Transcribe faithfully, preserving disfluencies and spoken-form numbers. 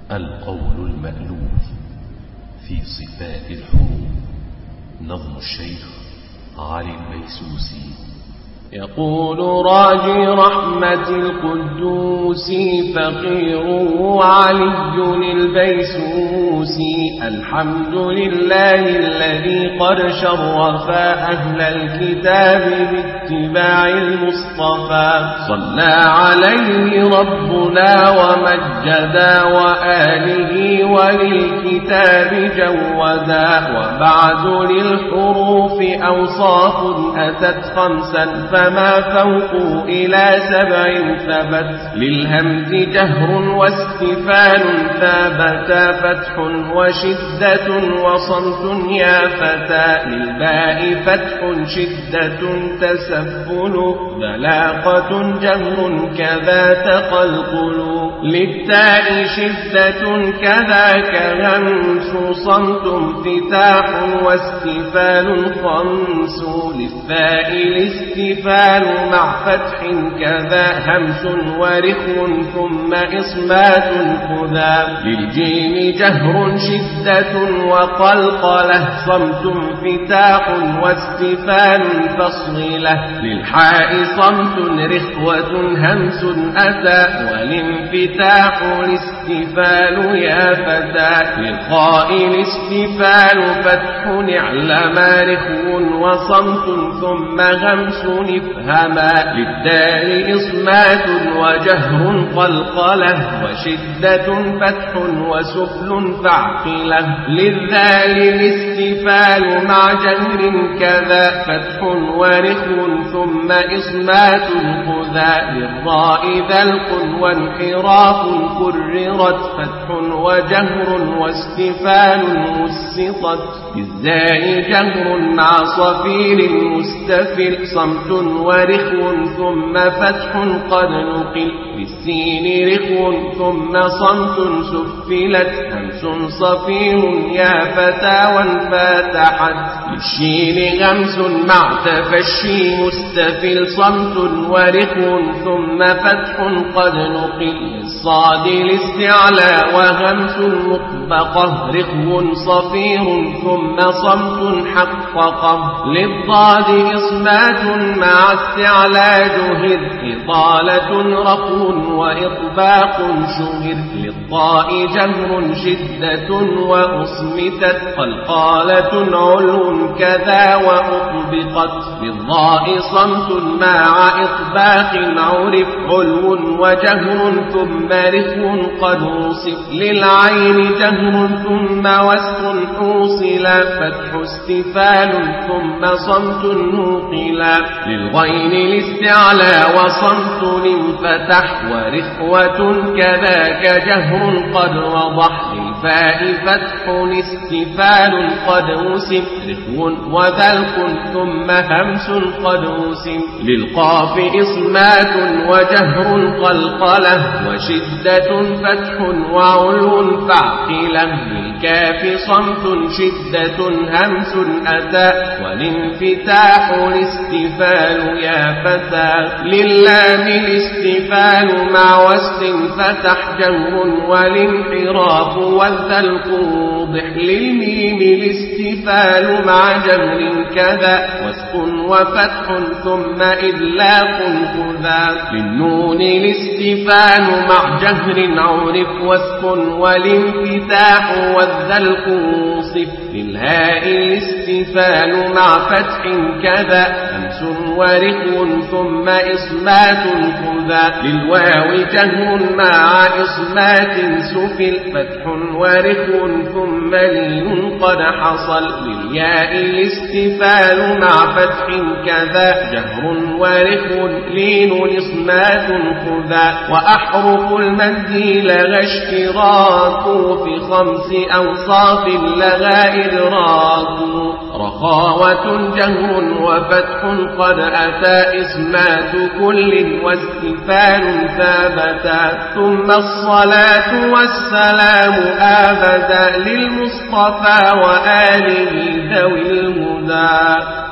القول المألوف في صفات الحروف. نظم الشيخ علي البيسوسي. يقول راجي رحمة القدوس فقير علي البيسوسي: الحمد لله الذي قد شرف أهل الكتاب باتباع المصطفى، صلى عليه ربنا ومجدا وآله وللكتاب جودا. وبعد للحروف أوصاف أتت خمسا فما فوق إلى سبع ثبت، للهمز جهر واستفال ثابتا، فتح وشدة وصمت يا فتى، للباء فتح شدة تسفل، بلاقة جهر كذا تقلقل، للتاء شدة كذاك همس، صمت انفتاح واستفال خمس، للثاء الاستفال مع فتح كذا همس ورخو ثم إصمات خذا، للجيم جهر شدة وقلقلة، صمت انفتاح واستفال فصيلة، للحاء صمت رخوة همس أتى، والانفتاح الاستفال يا فتى، للخاء الاستفال فتح اعلم رخو وصمت ثم همس افهما، للدال إصمات وجهر قلقلة، وشدة فتح وسفل فعقلة، للذال الاستفال مع جهر كذا، فتح ورخو ثم إصمات خذا، للراء ذلق وانحراف كررت، فتح وجهر واستفال مسطت، للزاء جهر مع صفير مستفل، صمت ورخو ثم فتح قد نقل، للسين رخو ثم صمت سفلت، همس صفير يا فتى وانفتحت، للشين غمس مع تفشي مستفل، صمت ورخو ثم فتح قد نقل، للصاد الاستعلاء وهمس مطبقة، رخو صفير ثم صمت حققه، للضاد إصمات مع استعلاء جهر، إطالة رقو وإطباق شهر، للطاء جهر شدة وأصمتت، قلقالة علو كذا وأطبقت، للضاء صمت مع إطباق عرف، علو وجهر ثم رخو قد وصف، للعين جهر ثم وسط حوصلا، فتح استفال ثم صمت نوقلا، للغين الاستعلاء وصمت انفتح، ورخوة كذاك جهر قد وضح، للفاء فتح استفال قد وسم، رخو وذلق ثم همس قد وسم، للقاف إصمات وجهر قلقلة، وشدة فتح وعلو فعقلة، للكاف صمت شدة همس أتى، والانفتاح الاستفال يا فتى، للام الاستفال مع وسط فتح جهر، والانحراف والذلق وضح، للميم الاستفال مع جهر كذا، وسط وفتح ثم إذلاق خذا، للنون الاستفال مع جهر عرف، وسط والانفتاح والذلق وصف، للهاء الاستفال مع فتح كذا، همس ورخو ثم إصمات خذا، للواو جهر مع إصمات سفل، فتح ورخو ثم لين قد حصل، للياء الاستفال مع فتح كذا، جهر ورخو لين إصمات خذا، وأحرف المد لغى اشتراك، في خمس أوصاف لغى إدراك، رخاوة جهر وفتح قد أتى، إسمات كل واستفال ثابتا، ثم الصلاة والسلام أبدا، للمصطفى وآله ذوي الهدى.